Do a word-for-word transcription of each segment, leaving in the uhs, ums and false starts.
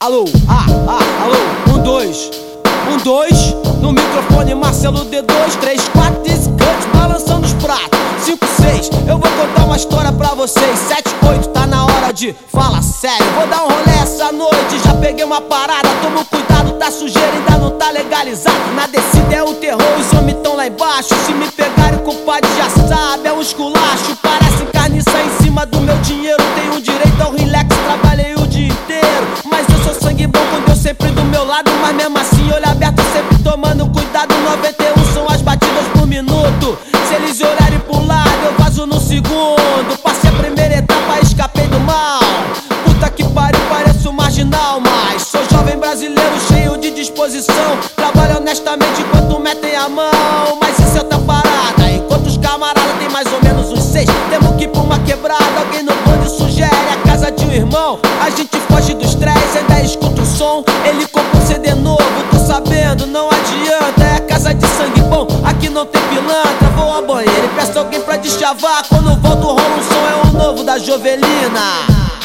alô, ah, ah, alô, um, dois, um, dois, no microfone Marcelo D dois, três, quatro, Dizzy Cut, balançando os pratos, cinco, seis, eu vou contar uma história pra vocês, sete, oito, tá na hora de fala sério, vou dar um rolê essa noite, já peguei uma parada, toma cuidado, tá sujeira, ainda não tá legalizado, na descida é o terror, os homens tão lá embaixo, se me pegarem, compadre já sabe, é um esculacho, parece carniça em cima do meu dinheiro, tenho direito ao relax, trabalhei o dia inteiro, mas eu sou sangue bom com Deus sempre do meu lado, mas mesmo assim olho aberto sempre tomando cuidado, noventa e um são as batidas por minuto, se eles olharem pro lado eu vazo no segundo, passei a primeira etapa, escapei do mal, puta que pariu, pareço marginal, mas sou jovem brasileiro cheio de disposição, trabalho honestamente enquanto metem a mão, mas isso é outra parada, enquanto os camaradas tem mais ou menos uns seis, temos que ir pra uma quebrada, alguém no bonde sugere a casa de um irmão, a gente foge do estresse, ainda escuta o som, ele compra um C D novo, tô sabendo, não adianta, é casa de sangue bom, aqui não tem pilantra, vou ao banheiro e peço alguém pra deschavar, quando volto rola um som, é o novo da Jovelina.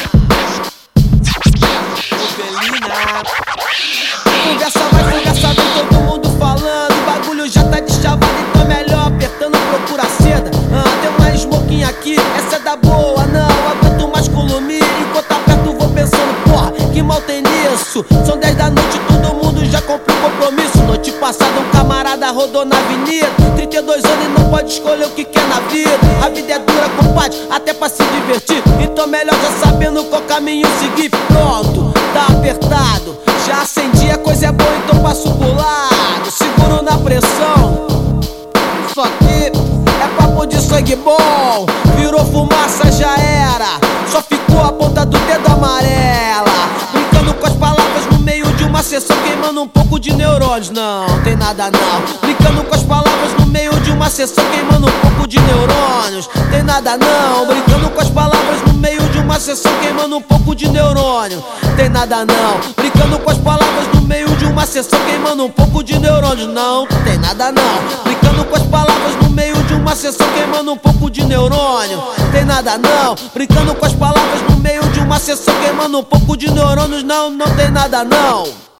Jovelina. Conversa vai, conversa vem, todo mundo falando, o bagulho já tá deschavado, então é melhor apertando, procura seda, ah, tem uma smoking aqui, essa é da boa, não, aguento mais columir, enquanto aperto vou pensando, porra, que mal tem nisso, são dez da noite, todo mundo já cumpriu o compromisso, noite passada um camarada rodou na avenida, trinta e dois anos e não pode escolher o que quer na vida, a vida é dura, compadre, até pra se divertir, então melhor já sabendo qual caminho seguir, pronto, tá apertado, já acendi, a coisa é boa, então passo pro lado, seguro na pressão, isso aqui é papo de sangue bom, virou fumaça, já era, só ficou a ponta do dedo amarela, brincando com as palavras no meio de uma sessão, queimando um pouco de neurônios, não, tem nada não, brincando com as palavras no meio de uma sessão, queimando um pouco de neurônios, tem nada não, brincando com as palavras no meio de uma sessão, queimando um pouco de neurônio, tem nada não, brincando com as palavras no meio de uma sessão, queimando um pouco de neurônios, não, tem nada não, brincando com as palavras no meio de uma sessão, queimando um pouco de neurônio, tem nada não, brincando com as palavras no meio de uma sessão, queimando um pouco de neurônios, não, não tem nada não.